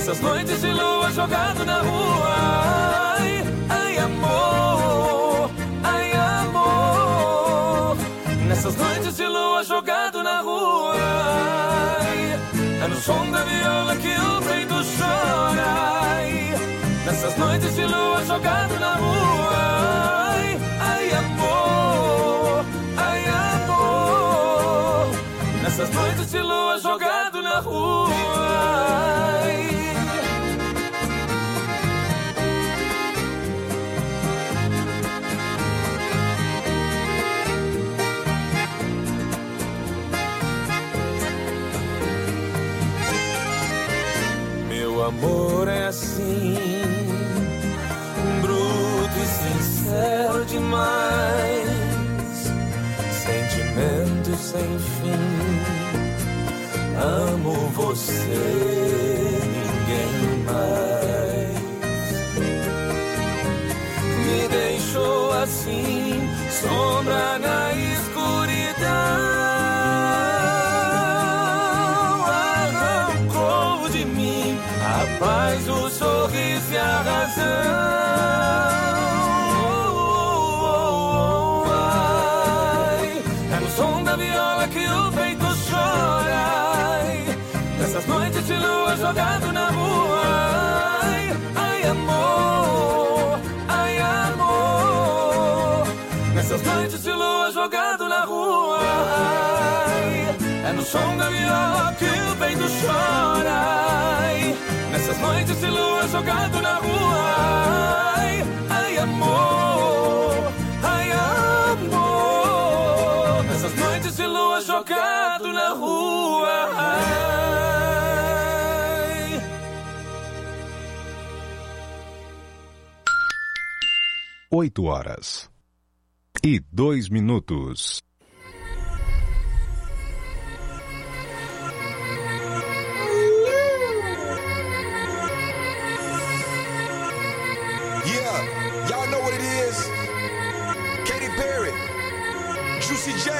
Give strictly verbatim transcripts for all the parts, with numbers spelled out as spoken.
Nessas noites de lua jogado na rua. Ai, ai amor, ai amor. Nessas noites de lua jogado na rua. Ai, é no som da viola que o peito chora. Ai, nessas noites de lua jogado na rua. Ai, ai amor, ai amor. Nessas noites de lua jogado na rua. Ai. Meu amor é assim, bruto e sincero demais, sentimento sem fim. Amo você, ninguém mais. Me deixou assim, sombra na escuridão. Arrancou de mim a paz, o sorriso e a razão. Oh, oh, oh, ai, é no som da viola que o peito chora. Nessas noites de lua jogado na rua. Ai, ai amor, ai amor. Nessas noites de lua jogado na rua. Ai, é no som da viola que o peito chora. Ai, nessas noites de lua jogado na rua. Ai, ai amor, ai amor. Nessas noites de lua jogado na rua. Ai. Oito horas e dois minutos. Yeah, y'all know what it is. Katy Perry, Juicy J.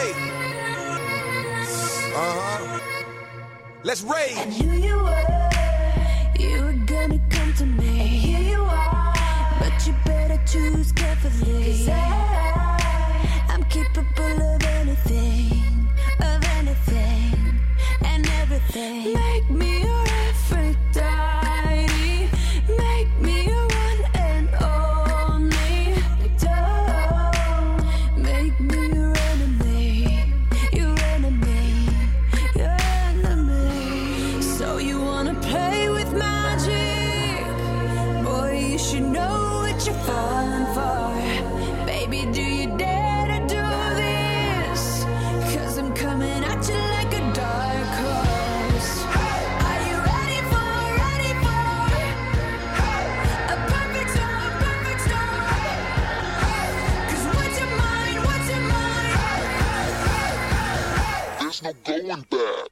Uh-huh. Let's rage. I knew you were, you were gonna come to me. And here you are, but you better choose carefully. 'Cause I, I'm capable of anything, of anything, and everything. Make me your Aphrodite, make me your one and only. Don't make me your enemy, your enemy, your enemy. So you wanna play with magic? Boy, you should know what you're falling for. Baby, do you dare to do this? 'Cause I'm coming at you like a dark horse. Are you ready for, ready for a perfect storm, perfect storm? 'Cause what's your mind, what's your mind? There's no going back.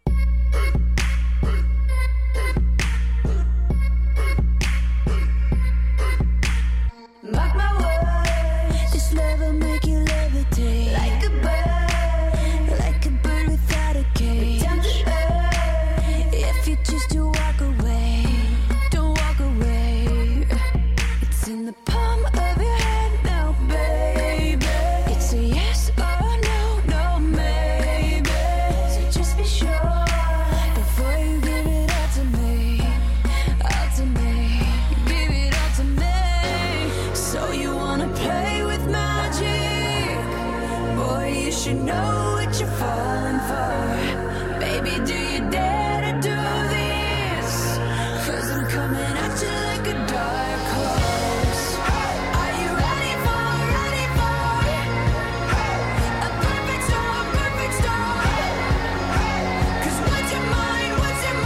Mark my words, this love will make you levitate like a bird, like a bird without a cage. Down to earth, if you choose to walk away, don't walk away. It's in the palm of your hand now, baby. It's a yes or no, no maybe. So just be sure before you give it all to me, all to me, give it all to me. So you wanna play with magic? Boy, you should know what you're falling for. Baby, do you dare to do this? 'Cause I'm coming at you like a dark horse. Are you ready for, ready for a perfect storm, perfect storm? 'Cause what's your mind, what's your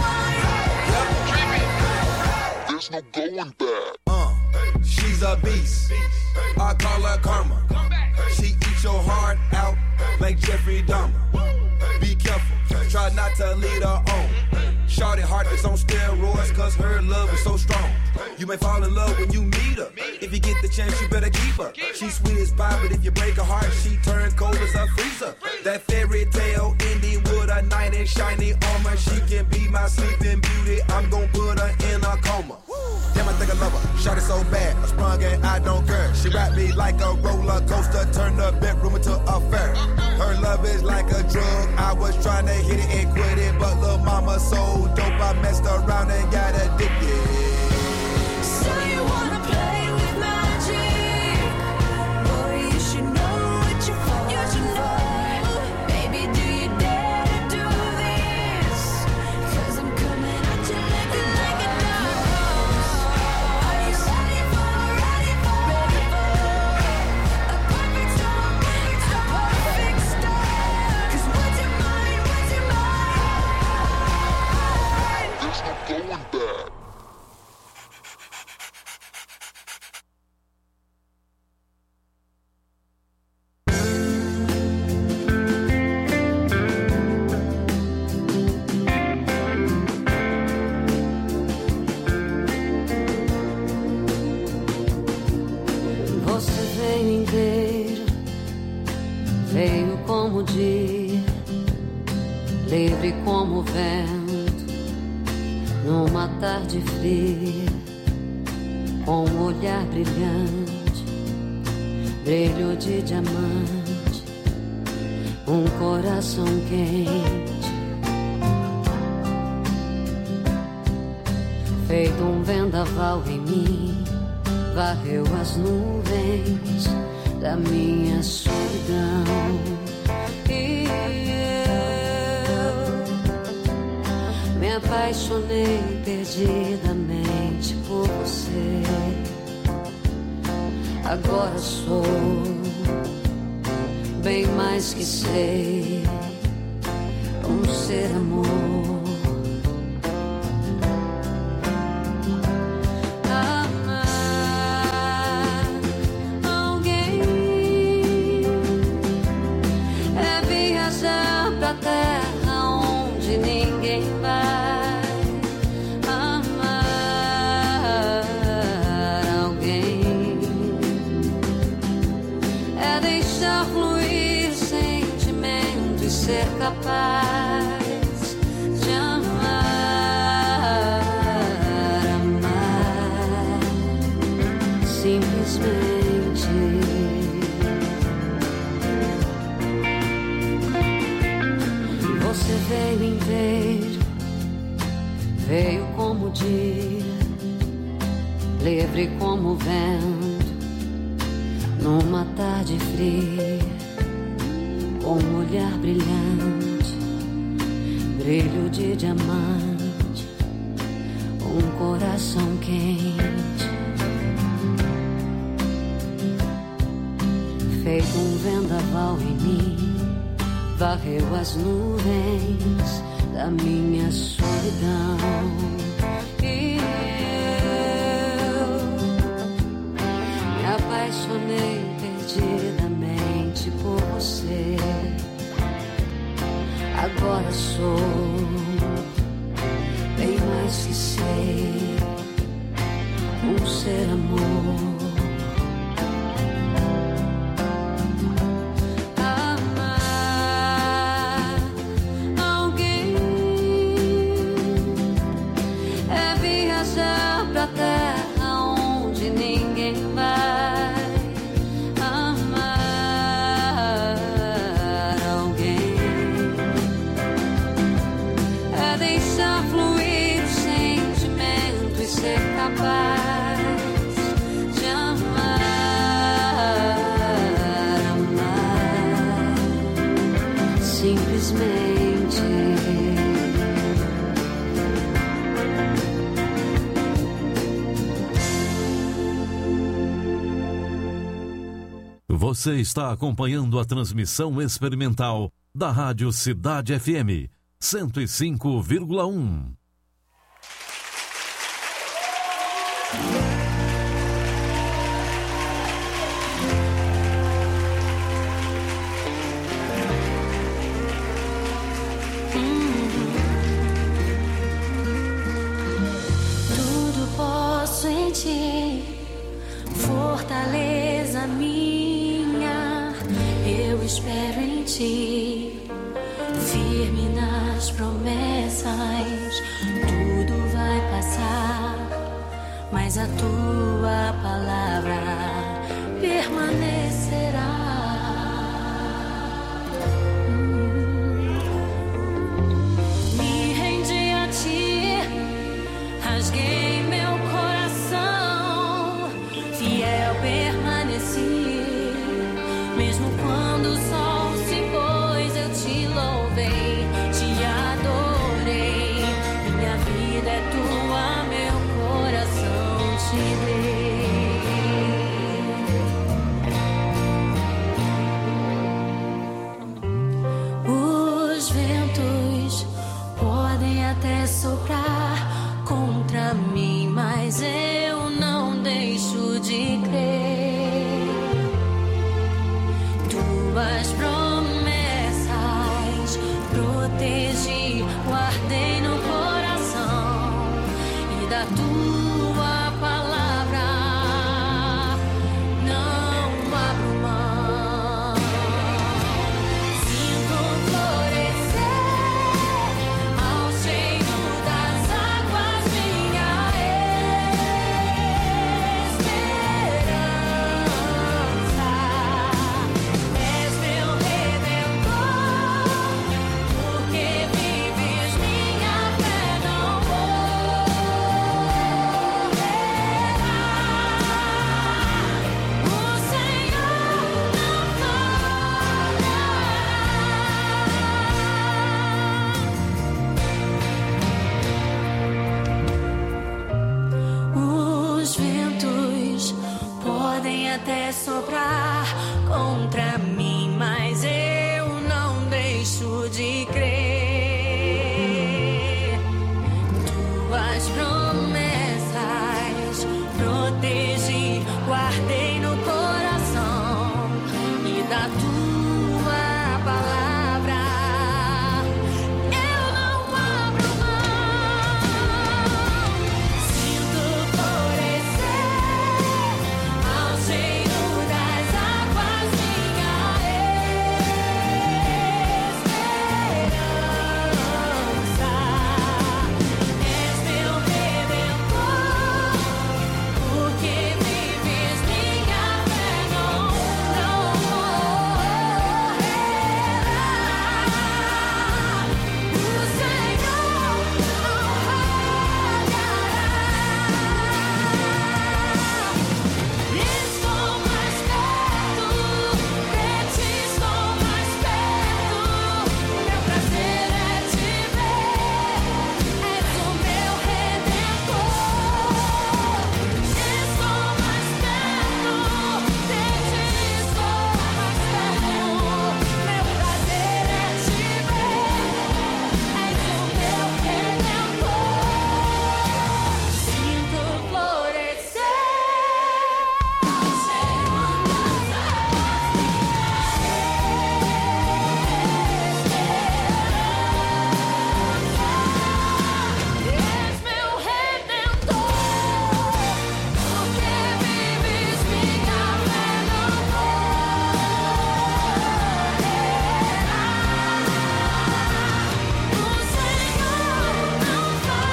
mind? There's no going back. Uh, she's a beast. I call her karma. She eats your heart out like Jeffrey Dahmer. Be careful, try not to lead her on. Shorty heart is on steroids, cause her love is so strong. You may fall in love when you meet her. If you get the chance, you better keep her. She's sweet as pie, but if you break her heart, she turns cold as a freezer. That fairy tale ending with a knight in shiny armor. She can be my sleeping beauty, I'm gon' put her in a coma. shot it so bad, I sprung and I don't care. She wrapped me like a roller coaster, turned the bedroom into a fair. Her love is like a drug, I was trying to hit it and quit it, but lil' mama so dope, I messed around and got addicted. So you wanna play with magic? Boy, you should know what you're for. You should know. Baby, do you dare to do this? 'Cause I'm coming at you like a, like a nose. Are you ready for, ready for, ready for a perfect storm, perfect storm, perfect storm? 'Cause what's your mind, what's your mind? There's no going back. Você veio inteiro, veio como o dia, livre como o vento, numa tarde fria, com um olhar brilhante, brilho de diamante, um coração quente, feito um vendaval em mim. Varreu as nuvens da minha solidão e eu me apaixonei perdidamente por você. Agora sou bem mais que sei, um ser amor. Ser capaz de amar, amar simplesmente. Você veio inteiro, veio como o dia, livre como o vento, numa tarde fria, com um olhar brilhante, brilho de diamante, um coração quente, feito um vendaval em mim, varreu as nuvens da minha solidão e eu me apaixonei perdidamente por você. Agora sou bem mais que sei, um ser amor. Amar alguém é viajar pra terra onde ninguém vai. Ser capaz de amar, amar simplesmente. Você está acompanhando a transmissão experimental da Rádio Cidade F M cento e cinco vírgula um. Fortaleza minha, eu espero em ti, firme nas promessas. Tudo vai passar, mas mas a tua palavra permanecerá. Me rendi a ti, rasguei meu coração, fiel permaneci, mesmo quando o sol se pôs, eu te louvei, te adorei. Minha vida é tua, meu coração te dei. Os ventos podem até soprar contra mim, mas eu não deixo de crer. Tuas promessas protegi, guardei no coração, e da tua palavra não abro mão. Sinto florescer ao cheiro das águas minha esperança. És meu redentor, porque vives minha fé, não morrerá. O Senhor não falhará. Os ventos podem até soprar contra mim, mas eu não deixo de crer. Tuas promessas protegi, guardei no coração, e da tua palavra eu não abro mão. Sinto florescer ao cheiro das águas minha esperança. És meu redentor, porque vives minha fé, não, não morrerá. O Senhor não falhará. Estou mais perto, de ti estou mais perto. Meu prazer é te ver, és o meu redentor. Estou mais perto, de ti estou mais perto. Meu prazer é te ver, és o meu redentor. Sinto florescer ao cheiro das águas minha esperança. És meu redentor, porque vives minha fé, não morrerá. O Senhor não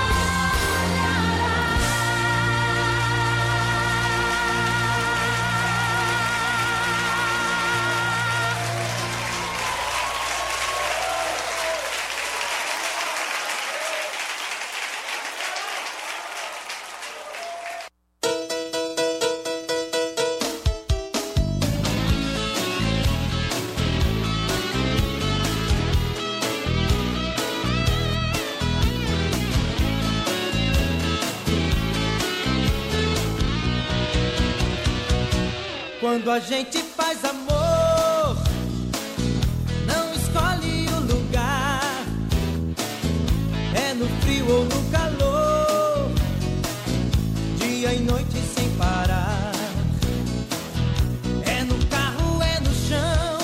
Quando a gente faz amor, não escolhe o lugar, é no frio ou no calor, dia e noite sem parar. É no carro, é no chão,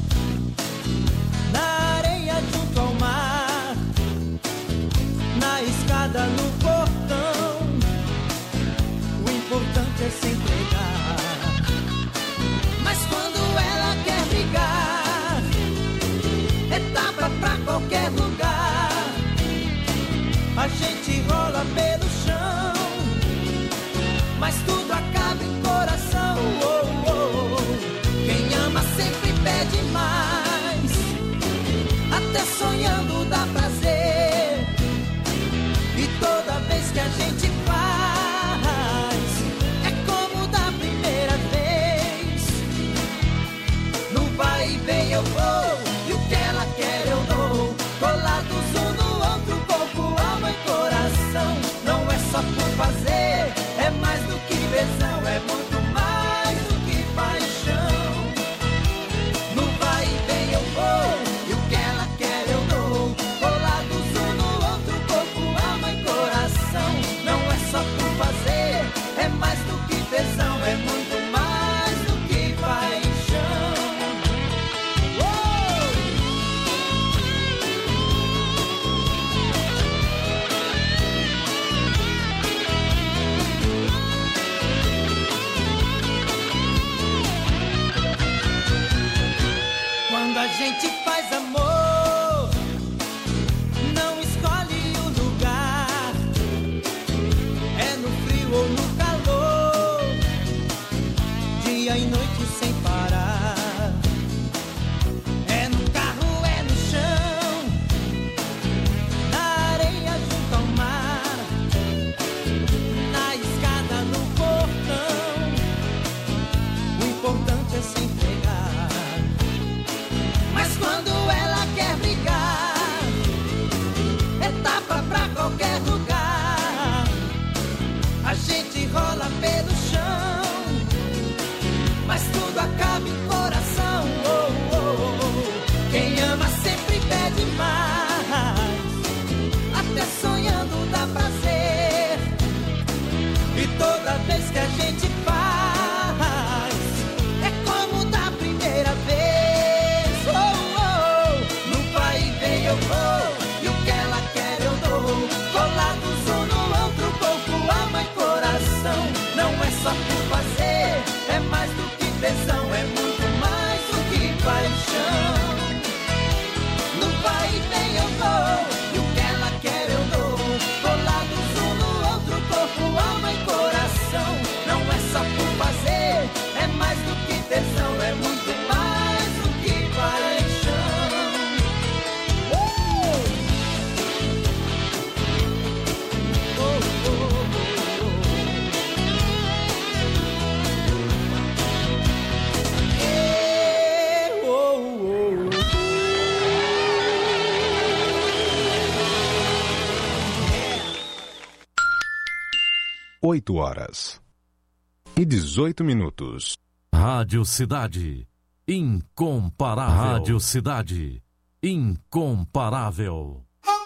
na areia junto ao mar, na escada, no portão. O importante é se entregar. Mas quando ela quer brigar, é tapa pra qualquer lugar. A gente rola pelo chão, mas tudo acaba em coração. Oh, oh, oh. Quem ama sempre pede mais, até sonhando dá prazer. E toda vez que a gente faz, é como da primeira vez. No vai e vem eu vou, e o que ela quer eu dou. Colados um no outro, corpo, alma e coração. Não é só por fazer, é mais do que tesão, é muito mais do que paixão. No vai e vem eu vou, e o que ela quer eu dou. Colados um no outro, corpo, alma e coração. Não é só por fazer, é mais do que tesão, é muito mais do que paixão. Oh! Quando a gente faz amor, não escolhe o lugar. É no frio ou no calor, dia e noite sem parar. É no carro, é no chão, na areia junto ao mar, na escada, no portão. O importante é se entregar. Mas quando ela quer brigar, é tapa pra qualquer lugar. A gente rola pelo chão, mas tudo acaba em coração. Oh, oh, oh. Quem ama sempre pede mais, até sonhando dá prazer. E toda vez que a gente faz, é como da primeira vez. Oh, oh. No vai e vem eu vou, e o que ela quer eu dou. Colados um no outro, corpo, alma e coração. Não é só por fazer, é mais do que tesão, é muito mais do que paixão. No vai e vem eu vou, e o que ela quer eu dou. Colados um no outro, corpo, alma e coração. Não é só por fazer, é mais do que tesão, é muito mais do que paixão. Uh! Oh, oh, oh, oh. Eh, oh, oh, oh. oito horas e dezoito minutos. Rádio Cidade, incomparável. Rádio Cidade, incomparável.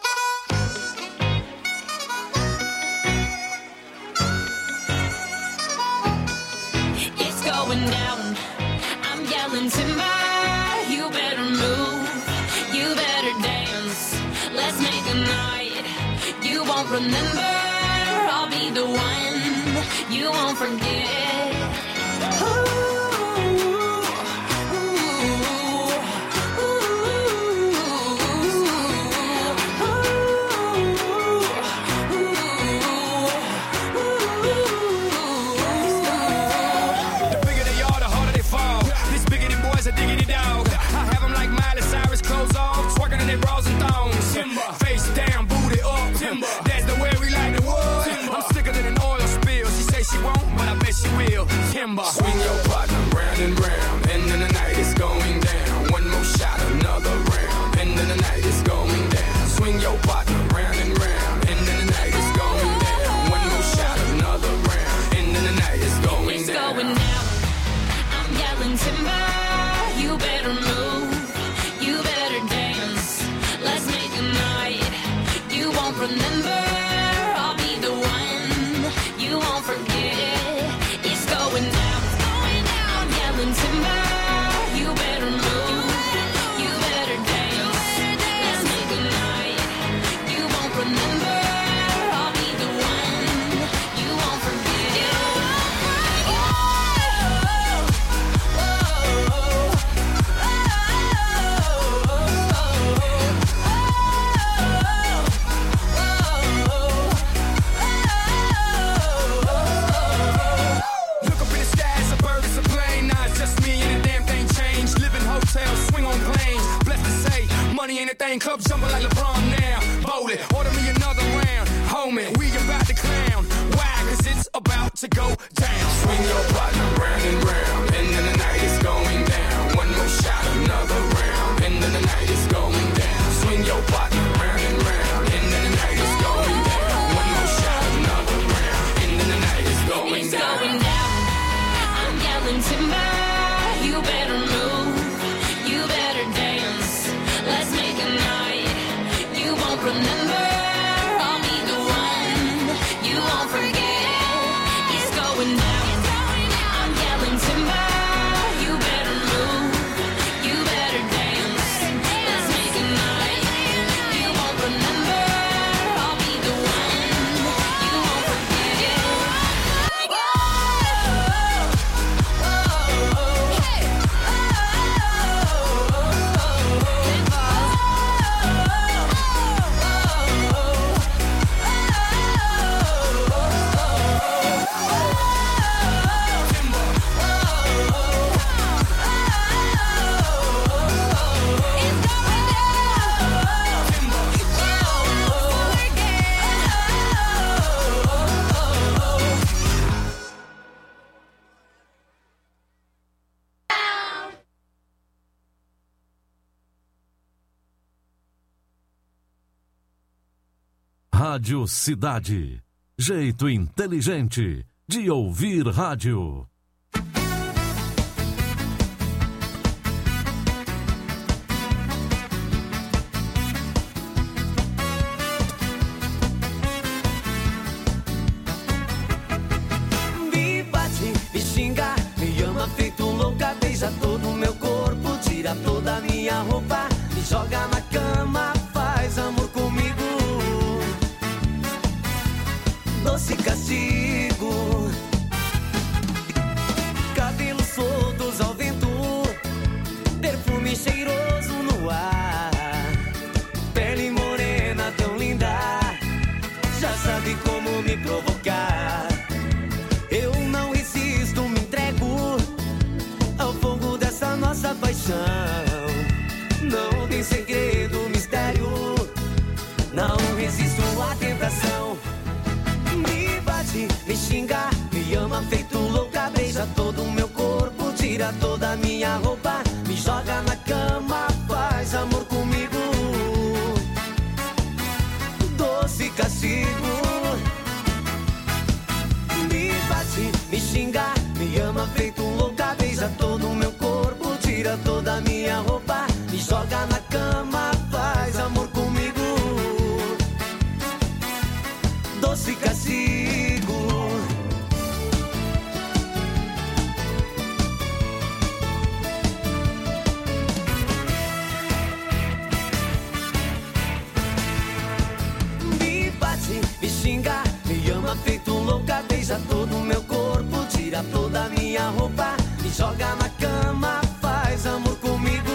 It's going down. I'm yelling timber. You better move. You better dance. Let's make a night you won't remember. I'll be the one you won't forget. Timber. Swing your partner round and round, and then the night is going down. One more shot, another round, and then the night is going down. Swing your partner round and round, and then the night is going down. One more shot, another round, and then the night is going it's down. It's going down. I'm yelling timber. You better move. You better dance. Let's make a night you won't remember. I'll be the one you won't forget. It's going down. It's going Rádio Cidade. Jeito inteligente de ouvir rádio. Me bate, me xinga, me ama feito louca, beija todo o meu corpo, tira toda a minha roupa, me joga na cama, faz amor comigo. Doce castigo, cabelos soltos ao vento, perfume cheiroso no ar, pele morena tão linda, já sabe como me provocar. Eu não resisto, me entrego ao fogo dessa nossa paixão. Não tem segredo, mistério, não resisto à tentação. Me bate, me xinga, me ama feito louca, beija todo o meu corpo, tira toda a minha roupa, me joga na cama, faz amor comigo. Doce castigo, me bate, me xinga, me ama feito louca, beija todo o meu corpo, tira toda a minha roupa, me joga na cama, faz amor comigo. Doce castigo, me bate, me xinga, me ama feito louca, beija todo o meu corpo, tira toda a minha roupa, me joga na cama, faz amor comigo.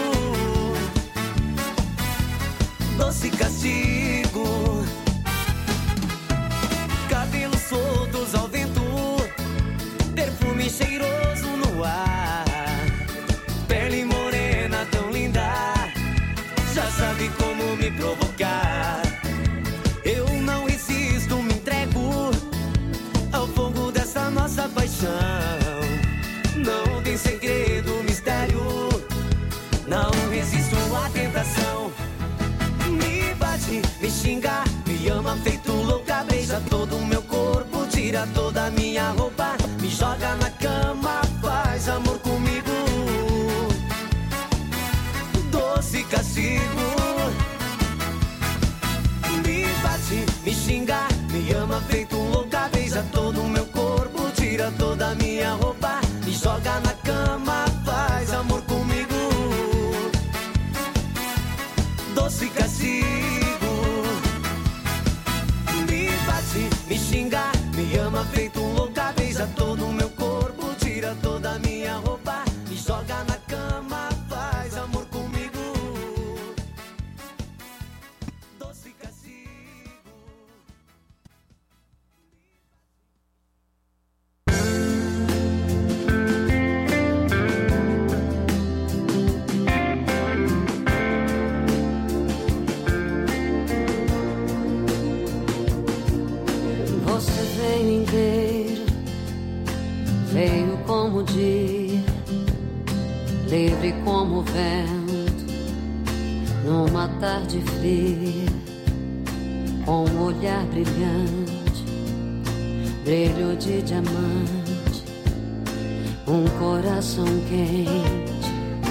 Doce castigo, cabelos soltos ao vento, perfume cheiroso no ar, pele morena tão linda, já sabe como me provocar. Eu não resisto, me entrego ao fogo dessa nossa paixão. Não tem segredo, mistério, não resisto à tentação. Me bate, me xinga, me ama feito louca, beija todo o meu corpo, tira toda a minha roupa, me joga na cama, faz amor comigo. Doce castigo, me bate, me xinga, me ama feito louca, beija todo o meu corpo, tira toda a minha roupa, me joga na cama, faz amor comigo. Doce castigo, me bate, me xinga, me ama feito louca, beija todo o meu corpo, tira toda a minha roupa, me joga na cama, faz amor comigo. Doce castigo. Você veio inteiro, veio como o dia, livre como o vento, numa tarde fria, com um olhar brilhante, brilho de diamante, um coração quente,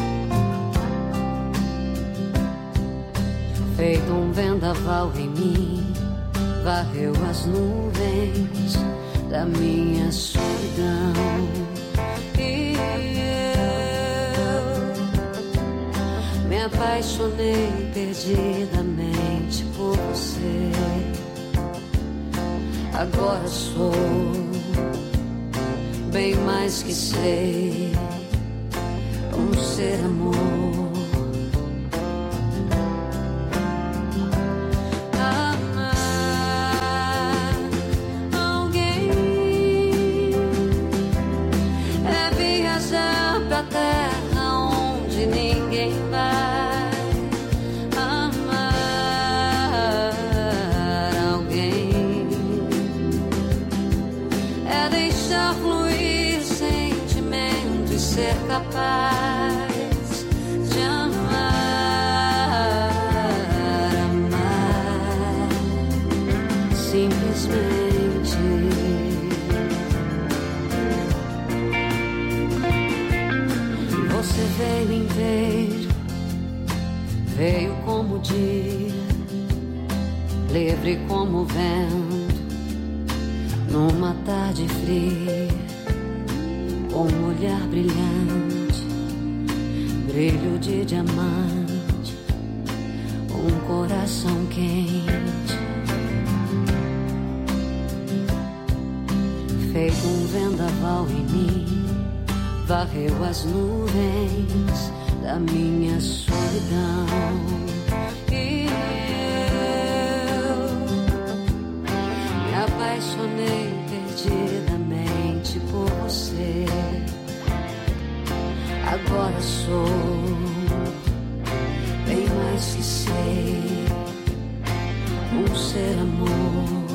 feito um vendaval em mim, varreu as nuvens da minha solidão. E eu me apaixonei perdidamente por você. Agora sou bem mais que sei, um ser amor. Capaz de amar, amar veio inteiro, veio como o dia, livre como o vento, numa tarde fria, com um olhar brilhante, brilho de diamante, um coração quente, feito um vendaval em mim, varreu as nuvens da minha solidão. E eu me apaixonei perdidamente por você. Agora sou bem mais que sei, um ser amor.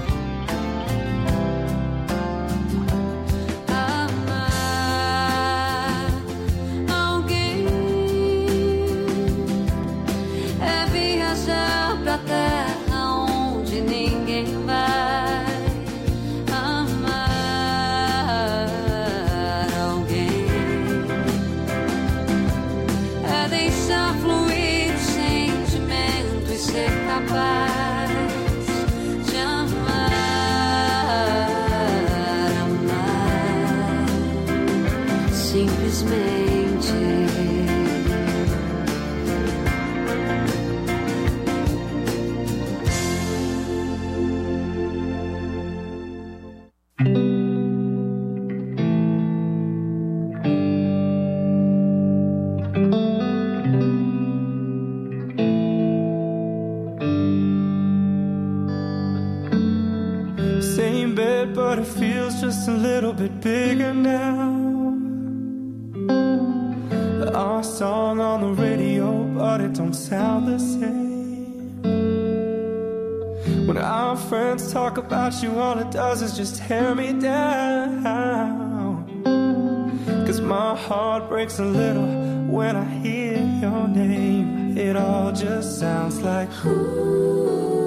But it feels just a little bit bigger now. Our song on the radio, but it don't sound the same. When our friends talk about you, all it does is just tear me down. Cause my heart breaks a little when I hear your name. It all just sounds like ooh.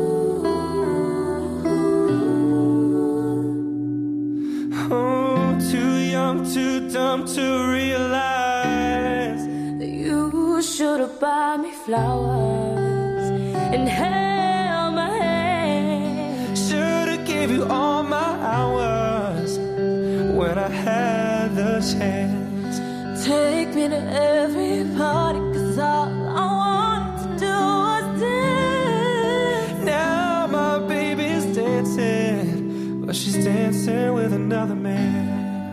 Too dumb to realize that you should have bought me flowers and held my hand. Should have gave you all my hours when I had the chance. Take me to every party, cause all I wanted to do was dance. Now my baby's dancing, but she's dancing with another man.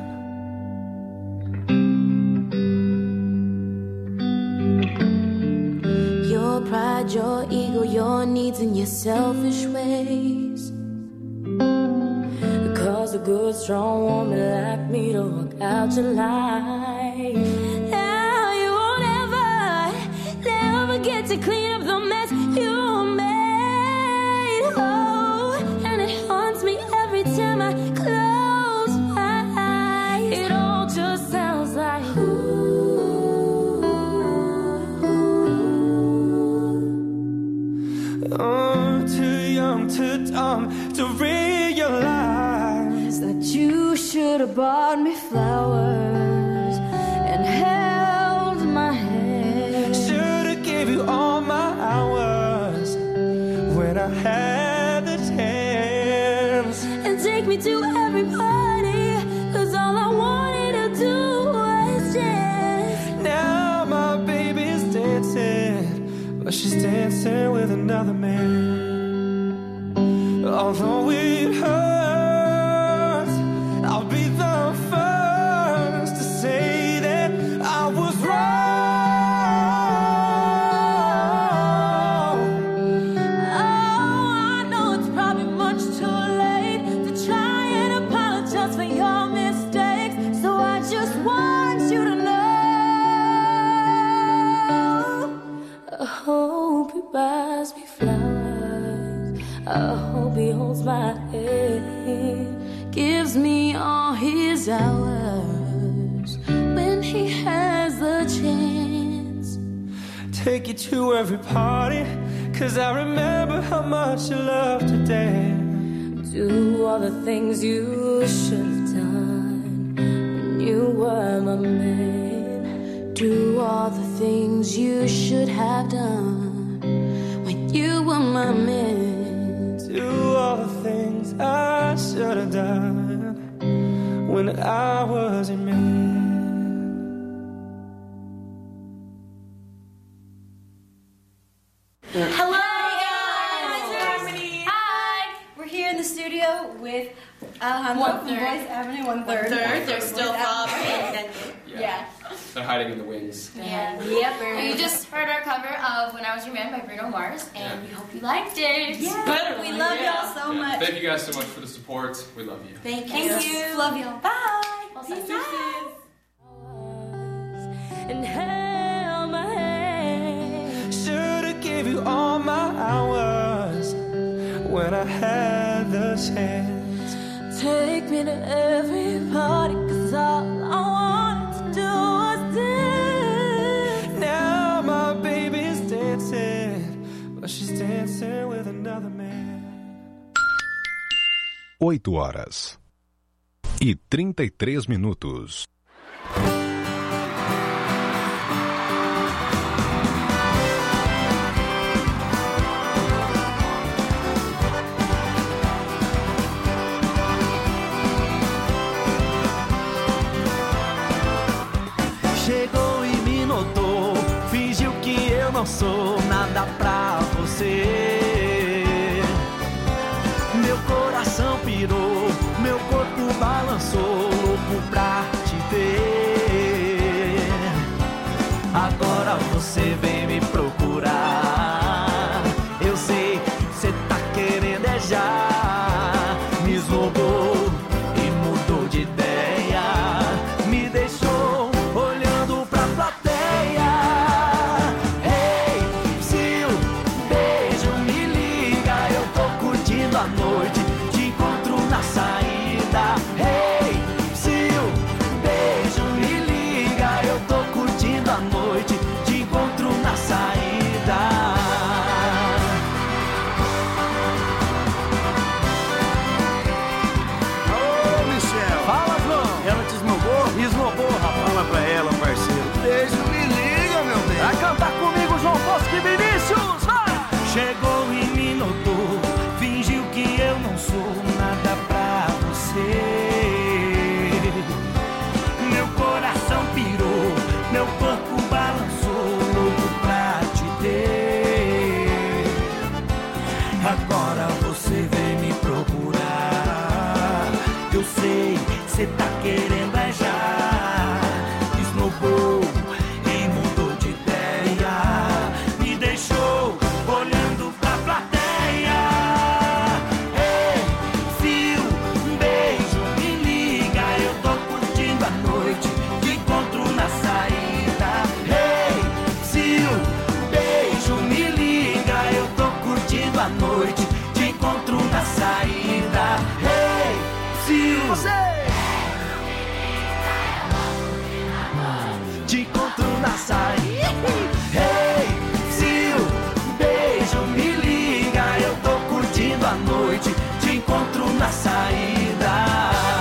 Pride, your ego, your needs, and your selfish ways cause a good, strong woman like me to walk out your life. Now you won't ever, never get to clean up the mess you made. Oh, and it haunts me every time I close my eyes. It all just sounds like ooh. Oh, too young, too dumb to realize that you should have bought me flowers and held my hand. Should have gave you all my hours when I had the chance. And take me to every party, cause all I wanted to do was dance. Now my baby's dancing, but she's dancing with another man. Although it hurts, I'll be the first to say that I was wrong. Oh, I know it's probably much too late to try and apologize for your mistakes, so I just want you to know I hope he buys me flowers, I hope he holds my hand, gives me all his hours when he has the chance. Take you to every party, cause I remember how much you loved to dance. Do all the things you should have done when you were my man. do all the things you should have done when you were my man. Do all the things I should have done when I was your man. Hello, guys! Harmony. Hi! We're here in the studio with Alejandro from Voice Avenue, one third. One third. They're still up. Yeah. yeah. They're hiding in the wings. Yeah. Yep. You just heard our cover of When I Was Your Man by Bruno Mars, and yeah. we hope you liked it. Yeah. Better. We love yeah. y'all so yeah. much. Thank you guys so much for the support. We love you. Thank you. Thank you. Love y'all. Bye. Peace out. And held my hand. Should've gave you all my hours when I had the chance. Take me to every party, cause all I wanted to do was dance. Now my baby's dancing, but she's dancing with another man. oito horas e trinta e três minutos. Chegou e me notou, fingiu que eu não sou nada pra você. Meu coração pirou, meu corpo balançou, louco pra te ver. Agora você vem me procurar. Eu sei, cê tá querendo é já. Me esnobou e mudou de ideia. Me deixou olhando pra plateia. Ei, se o beijo me liga, eu tô curtindo a noite, te encontro na saída. Ei, se o beijo me liga, eu tô curtindo a noite, te encontro na saída. Ô, Michel. Fala, João. Ela te esnobou? Esnobou, rapaz. Fala pra ela, parceiro. Beijo, me liga, meu bem. Vai cantar comigo, João Bosco e Vinícius, vai! Chegou e me notou, fingiu que eu não sou nada pra você. Meu coração pirou, meu corpo balançou, louco pra te ter. Agora você vem me procurar. Eu sei, cê tá querendo é já. Esnobou e mudou de ideia. Me deixou olhando pra plateia. Ei, se um beijo me liga, eu tô curtindo a noite, te encontro na saída. Ei, se um beijo me liga, eu tô curtindo a noite, te encontro na saída. Ei, se o você te encontro na saída. Hey, se o beijo me liga, eu tô curtindo a noite, te encontro na saída.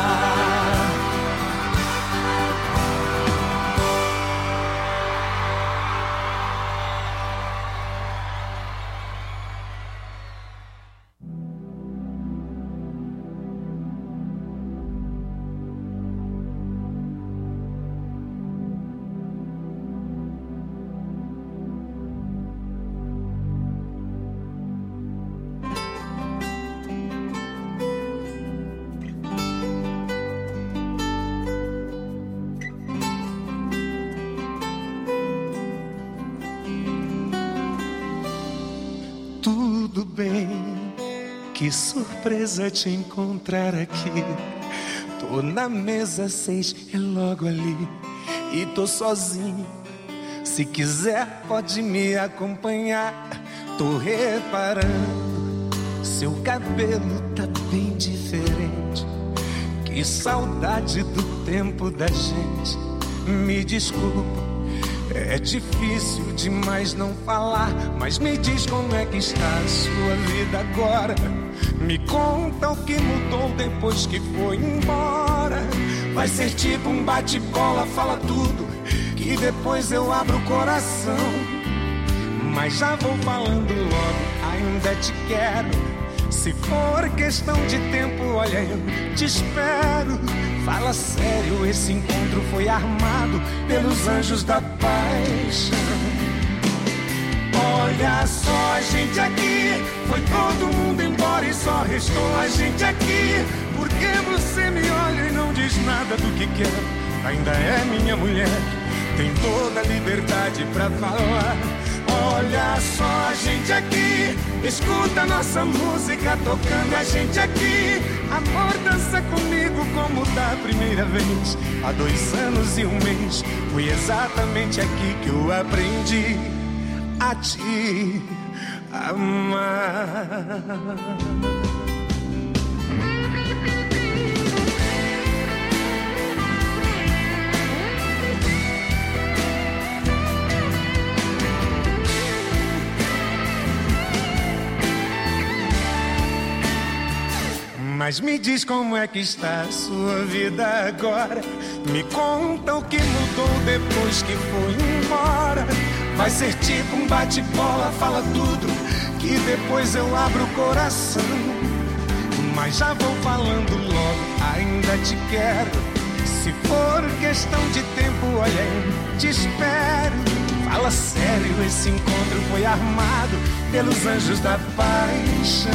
Tudo bem, que surpresa te encontrar aqui. Tô na mesa seis, é logo ali, e tô sozinho. Se quiser pode me acompanhar. Tô reparando, seu cabelo tá bem diferente. Que saudade do tempo da gente. Me desculpa, é difícil demais não falar, mas me diz como é que está a sua vida agora. Me conta o que mudou depois que foi embora. Vai ser tipo um bate-bola, fala tudo, que que depois eu abro o coração. Mas já vou falando logo, ainda te quero. Se for questão de tempo, olha, eu te espero. Fala sério, esse encontro foi armado pelos anjos da paixão. Olha só a gente aqui, foi todo mundo embora e só restou a gente aqui. Porque você me olha e não diz nada do que quer. Ainda é minha mulher, tem toda a liberdade pra falar. Olha só a gente aqui, escuta nossa música tocando a gente aqui. Amor, dança comigo como da primeira vez. Há dois anos e um mês, foi exatamente aqui que eu aprendi a te amar. Mas me diz como é que está a sua vida agora. Me conta o que mudou depois que foi embora. Vai ser tipo um bate-bola, fala tudo, que depois eu abro o coração. Mas já vou falando logo, ainda te quero. Se for questão de tempo, olha, eu te espero. Fala sério, esse encontro foi armado pelos anjos da paixão.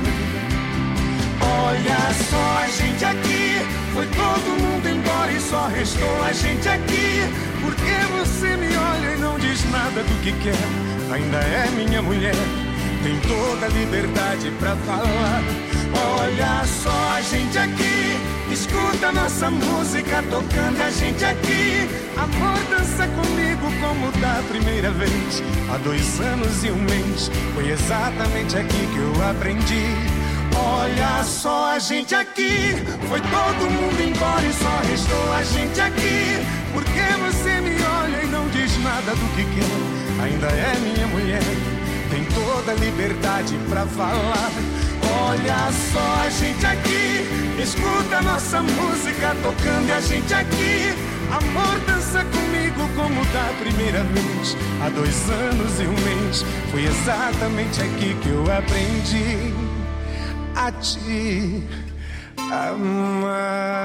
Olha só a gente aqui, foi todo mundo embora e só restou a gente aqui. Porque você me olha e não diz nada do que quer. Ainda é minha mulher, tem toda a liberdade pra falar. Olha só a gente aqui, escuta nossa música tocando a gente aqui. Amor, dança comigo como da primeira vez. Há dois anos e um mês, foi exatamente aqui que eu aprendi. Olha só a gente aqui, foi todo mundo embora e só restou a gente aqui. Porque você me olha e não diz nada do que quer. Ainda é minha mulher, tem toda a liberdade pra falar. Olha só a gente aqui, escuta nossa música tocando a gente aqui. Amor, dança comigo como da primeira vez. Há dois anos e um mês, foi exatamente aqui que eu aprendi a te amar.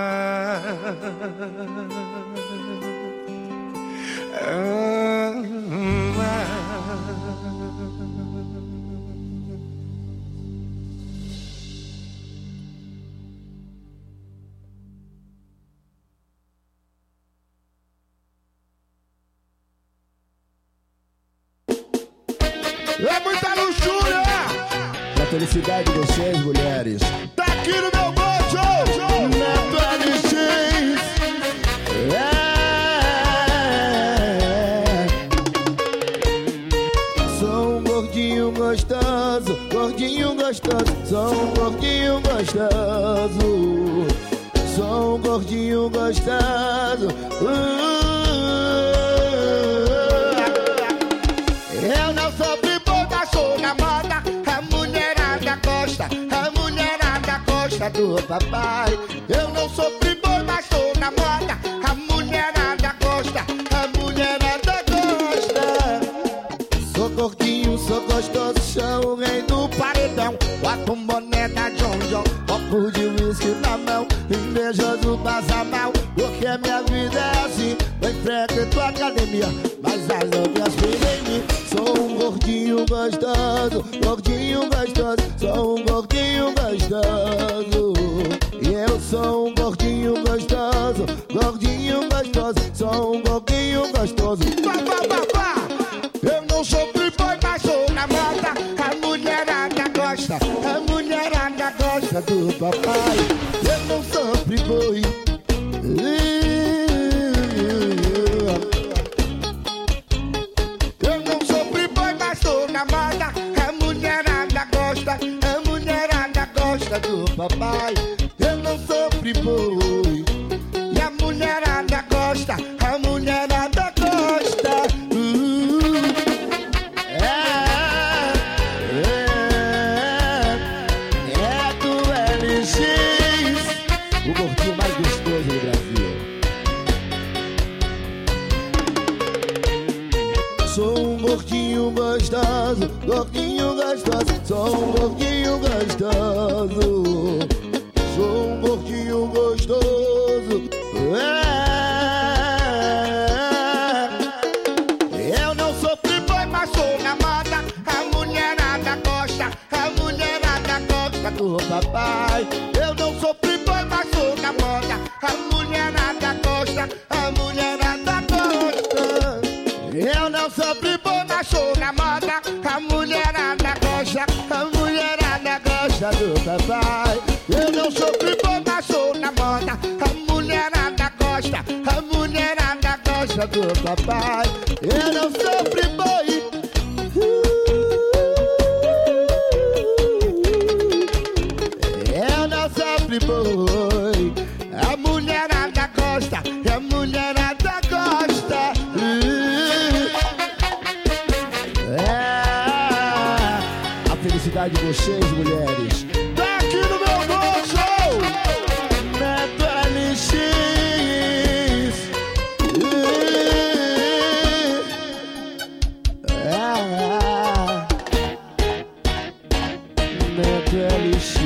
Amar. É muita luxúria pra felicidade de vocês, mulheres. Tá aqui no meu bojo, Neto L X. É. Sou um gordinho gostoso, gordinho gostoso. Sou um gordinho gostoso. Sou um gordinho gostoso. Uh. Eu não sou pipoca, sou na moda. A mulherada gosta, a mulherada gosta do papai. Eu não sou playboy, mas sou na moda. A mulherada gosta, a mulherada gosta. Sou gordinho, sou gostoso, sou o rei do paredão. Bota um boné da John John, copo de whisky na mão. Invejoso passa mal, porque minha vida é assim. Eu enfrento a academia, mas as novinhas vivem em mim. Sou um gordinho gostoso, gordinho gostoso. Sou um gordinho gostoso. E eu sou um gordinho gostoso, gordinho gostoso. Sou um gordinho gostoso. Pá, pá, pá, pá. Eu não sou playboy, mas sou na moda. A mulherada gosta, a mulherada gosta do papai. Eu não sou playboy. Eu não sou playboy, mas sou na moda. A mulherada gosta, a mulherada gosta do papai. Eu não sou playboy. E a mulherada gosta, a mulherada gosta. Uh, é, é, é do L X, o gordinho mais gostoso do Brasil. gostoso, gordinho gostoso. Sou um gordinho gostoso. Sou um gordinho gostoso. É. Eu não sou playboy, mas sou na moda. A mulherada gosta, a mulherada gosta do papai. Eu não sou playboy, mas sou na moda. A mulherada gosta, a mulherada gosta. Eu não sou playboy, mas sou na moda. A mulherada gosta, a mulherada gosta do papai. Eu não sou playboy, mas sou na moda. A mulherada gosta, a mulherada gosta do papai. Eu não sou playboy. Eu não sou playboy. A mulherada gosta, a mulherada gosta. É a felicidade de vocês, mulheres. Tá aqui no meu bolso, Neto L X. É, Neto L X.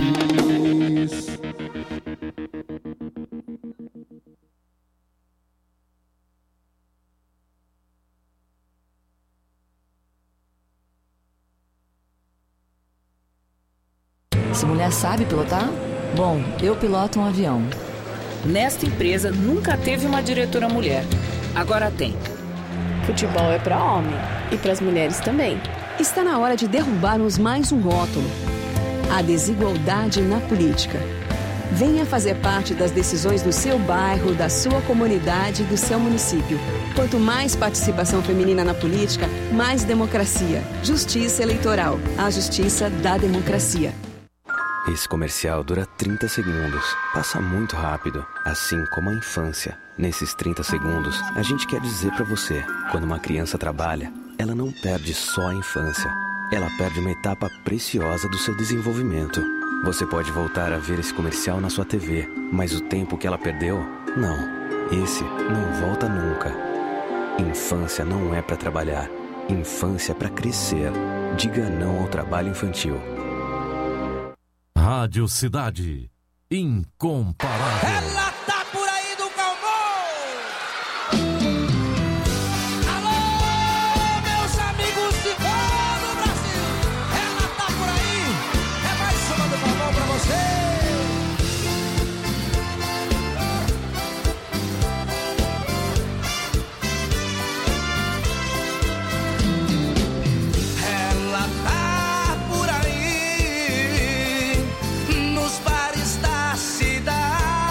Essa mulher sabe pilotar? Bom, eu piloto um avião. Nesta empresa nunca teve uma diretora mulher. Agora tem. Futebol é para homem e para as mulheres também. Está na hora de derrubarmos mais um rótulo: a desigualdade na política. Venha fazer parte das decisões do seu bairro, da sua comunidade e do seu município. Quanto mais participação feminina na política, mais democracia. Justiça Eleitoral. A justiça da democracia. Esse comercial dura trinta segundos. Passa muito rápido, assim como a infância. Nesses trinta segundos, a gente quer dizer pra você: quando uma criança trabalha, ela não perde só a infância. Ela perde uma etapa preciosa do seu desenvolvimento. Você pode voltar a ver esse comercial na sua T V, mas o tempo que ela perdeu, não. Esse não volta nunca. Infância não é pra trabalhar. Infância é pra crescer. Diga não ao trabalho infantil. Rádio Cidade. Incomparável. Ela tá por aí do Calmon. Alô, meus amigos de todo o Brasil. Ela tá por aí. É mais uma do Calmon pra você. Ela tá por aí nos bares da cidade,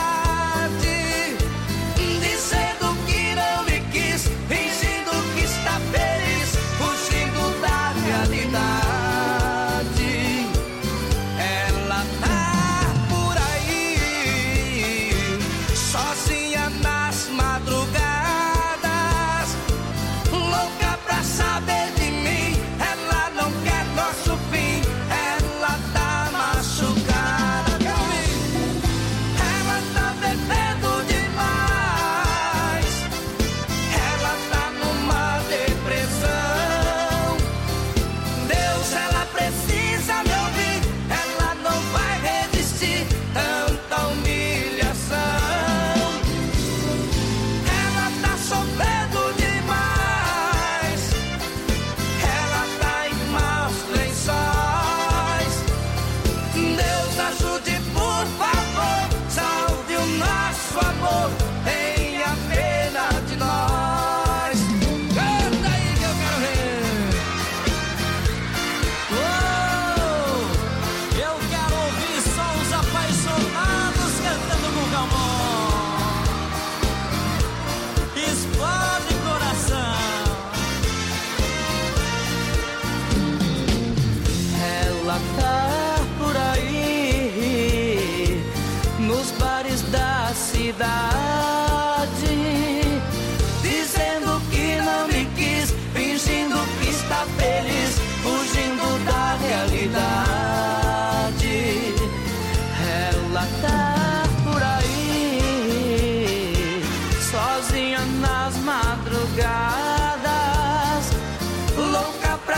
dizendo que não me quis, fingindo que está feliz, fugindo da realidade. Ela tá por aí, sozinha nas madrugadas, louca pra saber de mim. Ela não quer nosso fim, ela tá machucada. Quero ouvir. Ela tá bebendo demais, ela tá numa depressão. Deus, ela precisa me ouvir, ela não vai resistir tanta humilhação. Ela tá sofrendo demais, ela tá em maus lençóis. Deus, ajude, por favor, salve o nosso amor, tenha pena de nós. Canta aí que eu quero ver. Uou, eu quero ouvir só os apaixonados cantando com Calmon. Explode coração. Ela tá por aí nos bares da cidade, dizendo que não me quis, fingindo que está feliz, fugindo da realidade. Ela tá por aí, sozinha nas madrugadas, louca pra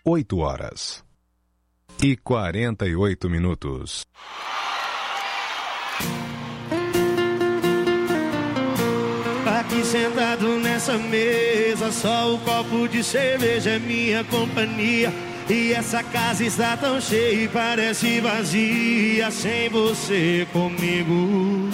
oito horas e quarenta e oito minutos. Aqui sentado nessa mesa, só o copo de cerveja é minha companhia. E essa casa está tão cheia e parece vazia sem você comigo.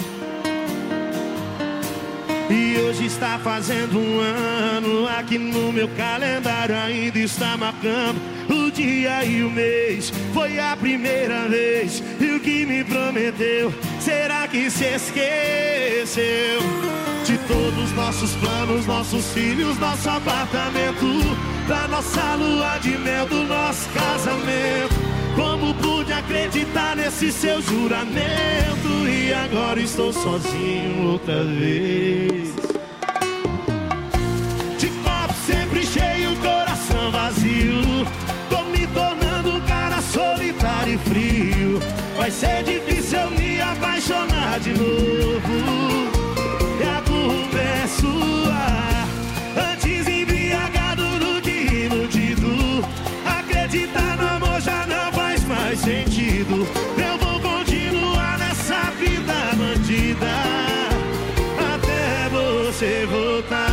E hoje está fazendo um ano, aqui no meu calendário ainda está marcando o dia e o mês. Foi a primeira vez, e o que me prometeu, será que se esqueceu? De todos os nossos planos, nossos filhos, nosso apartamento, da nossa lua de mel, do nosso casamento. Como pude acreditar nesse seu juramento? E agora estou sozinho outra vez. De copo sempre cheio, coração vazio. Tô me tornando um cara solitário e frio. Vai ser difícil eu me apaixonar de novo. E a culpa é sua. Antes embriagado do que iludido. Acreditar no amor já não faz mais sentido. Eu vou continuar nessa vida bandida até você voltar.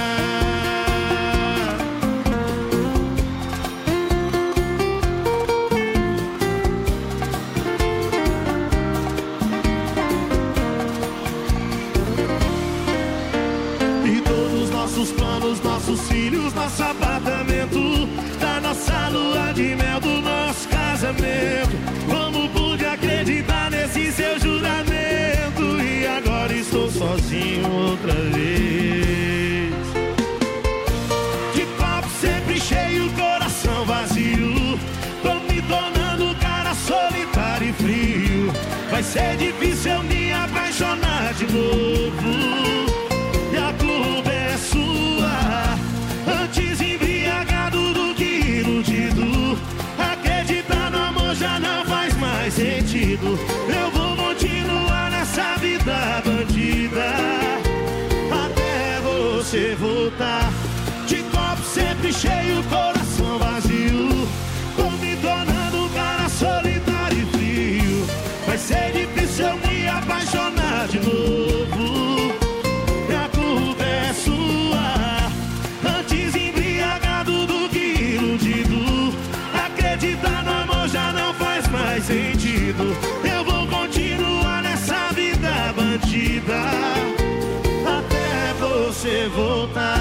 E todos os nossos planos, nossos filhos, nosso apartamento, da nossa lua de mel, do nosso casamento. Como pude acreditar nesse seu juramento? E agora estou sozinho outra vez. De copo sempre cheio, coração vazio. Tô me tornando um cara solitário e frio. Vai ser difícil eu me apaixonar de novo. E a culpa é sua. Antes embriagado do que iludido. Acreditar no amor já não faz mais sentido. Eu vou continuar nessa vida bandida até você voltar. De copo sempre cheio, coração vazio. Tô me tornando um cara solitário e frio. Vai ser difícil eu me apaixonar de novo. E a culpa é sua. Antes embriagado do que iludido. Acreditar no amor já não faz mais sentido. Eu vou continuar nessa vida bandida até você voltar.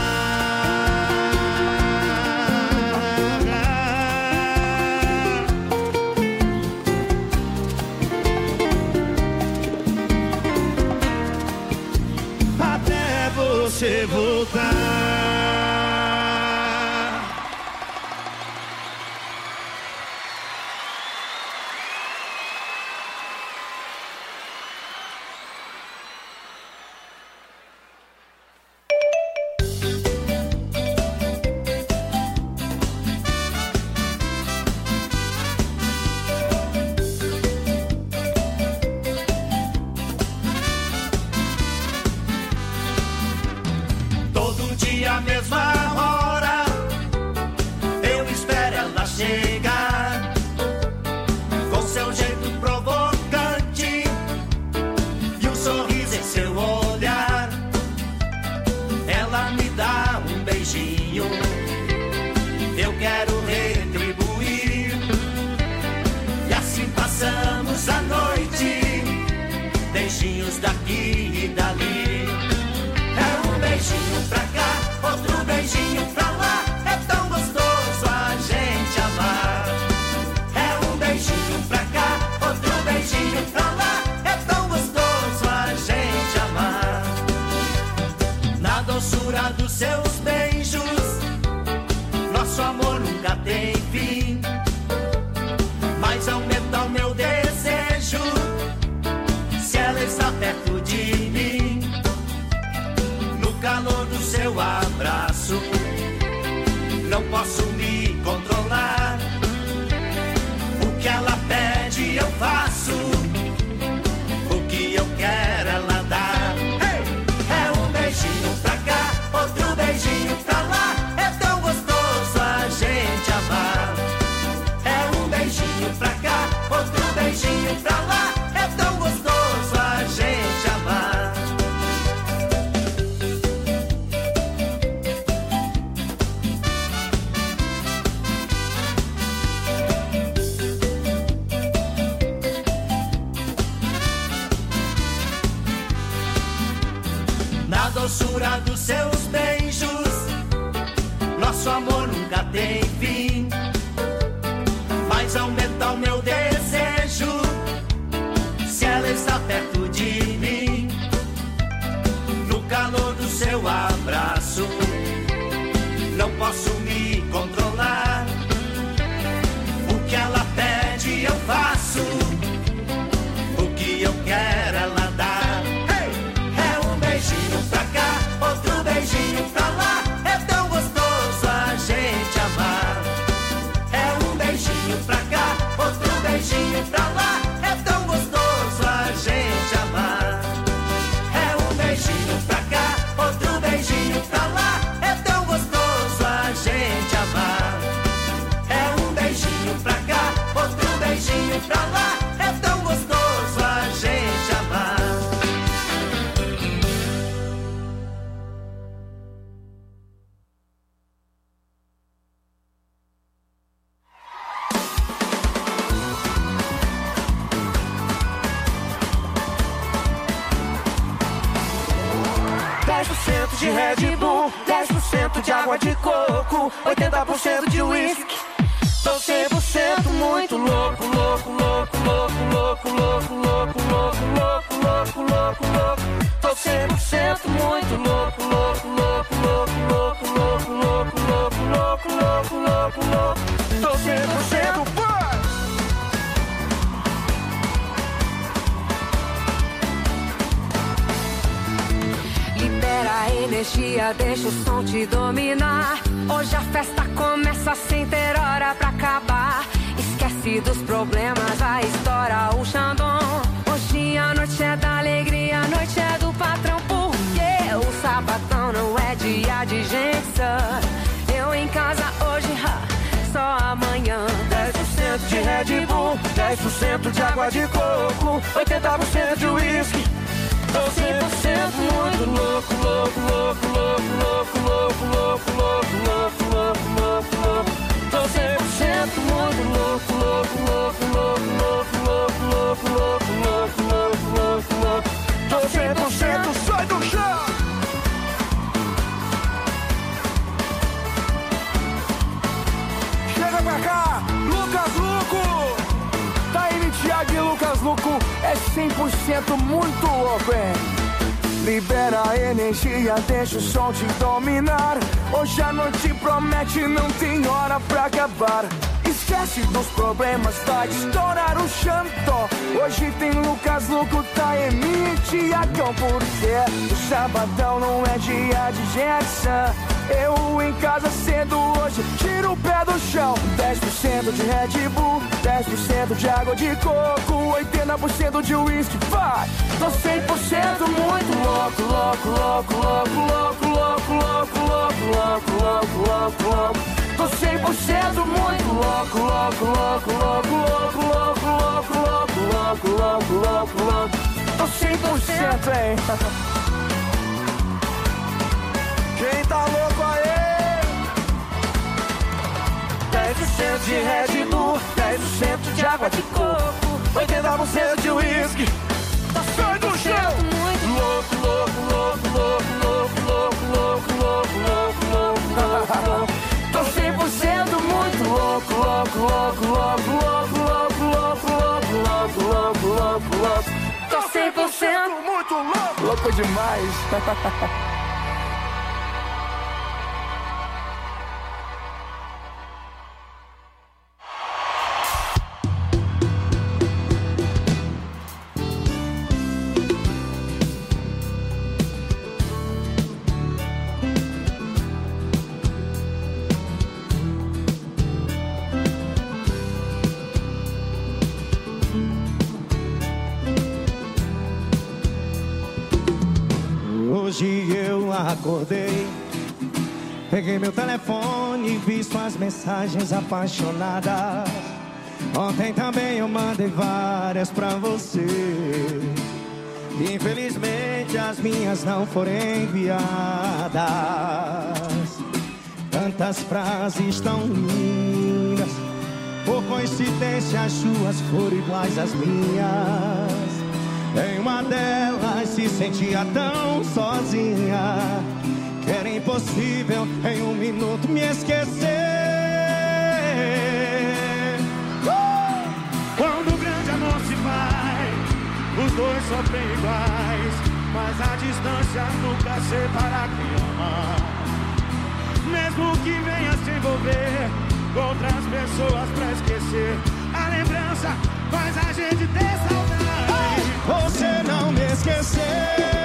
Até você voltar. A mesma hora eu espero ela chegar, com seu jeito provocante e um sorriso em seu olhar. Ela me dá um beijinho, eu quero retribuir, e assim passamos a noite, beijinhos daqui e dali. É um beijinho pra cá, outro beijinho pra lá. É tão gostoso a gente amar. É um beijinho pra cá, outro beijinho pra lá. É tão gostoso a gente amar. Na doçura dos seus beijos, nosso amor nunca tem fim. Mas aumenta o meu desejo se ela está perto de mim. Calor do seu abraço, não posso me controlar. O que ela pede eu faço, o que eu quero ela dá. Hey! É um beijinho pra cá, outro beijinho pra lá. É tão gostoso a gente doçura dos seus beijos. Nosso amor nunca tem fim, mas aumenta o meu desejo se ela está perto de mim. No calor do seu abraço, não posso me controlar. O que ela pede eu faço, o que eu quero ela dá. Hey! É um beijinho pra cá, outro beijinho pra lá. É tão gostoso a gente amar. É um beijinho pra cá, outro beijinho pra lá. É tão gostoso a gente amar. É um beijinho pra cá, outro beijinho pra lá. É tão gostoso a gente amar. É um beijinho pra cá, outro beijinho pra lá. É tão gostoso a gente amar. dez por cento de Red Bull, dez por cento de água de coco, oitenta por cento de whisky. Tô cem por cento muito louco, louco, louco, louco, louco, louco, louco, louco, louco, louco, louco, louco. Tô cem por cento muito louco, louco, louco, louco, louco, louco, louco, louco, louco, louco, louco, louco. Tô cem por cento paz. Libera a energia, deixa o som te dominar. Hoje a festa começa sem ter hora pra acabar. Esquece dos problemas, vai estourar o Xandão. Hoje a noite é da alegria, a noite é do patrão. Porque o sabadão não é dia de gente sã. Eu em casa hoje, ha, só amanhã. dez por cento de Red Bull, dez por cento de água de coco, oitenta por cento de whisky. Tô cem por cento muito louco, louco, louco, louco, louco, louco, louco, louco, louco, louco, louco, louco. Tô cem por cento muito louco, louco, louco, louco, louco, louco, louco, louco, louco, louco, louco, louco. Tô cem por cento, sai do chão! Chega pra cá, Lucas Luco! Taine, Thiago e Lucas Luco é cem por cento muito louco, hein? Libera a energia, deixa o som te dominar. Hoje a noite promete, não tem hora pra acabar. Esquece dos problemas, vai estourar o Xandão. Hoje tem Lucas Luco, Taine e Thiagão. Porque o sabadão não é dia de gente sã. Eu em casa cedo hoje, tiro o pé do chão. dez por cento de Red Bull, dez por cento de água de coco, oitenta por cento de whisky, vai! Tô cem por cento muito louco, louco, louco, louco, louco, louco, louco, louco, louco, louco, louco, louco. Tô cem por cento muito louco, louco, louco, louco, louco, louco, louco, louco, louco, louco, louco, louco. Tô cem por cento, hein? Quem tá louco aí? dez por cento de Red Bull, dez por cento de água de coco, oitenta por cento de whisky. Sai do chão! Louco, louco, louco, louco, louco, louco, louco, louco, louco, louco, louco, louco. Tô cem por cento muito louco, louco, louco, louco, louco, louco, louco, louco, louco, louco, louco, louco. Tô cem por cento muito louco! Louco demais! Hoje eu acordei, peguei meu telefone e vi suas mensagens apaixonadas. Ontem também eu mandei várias pra você. Infelizmente as minhas não foram enviadas. Tantas frases tão lindas, por coincidência as suas foram iguais às minhas. Em uma delas se sentia tão sozinha que era impossível em um minuto me esquecer. uh! Quando o grande amor se vai, os dois sofrem iguais, mas a distância nunca separa quem ama. Mesmo que venha se envolver com outras pessoas pra esquecer, a lembrança faz a gente ter saudade. Você não me esqueceu.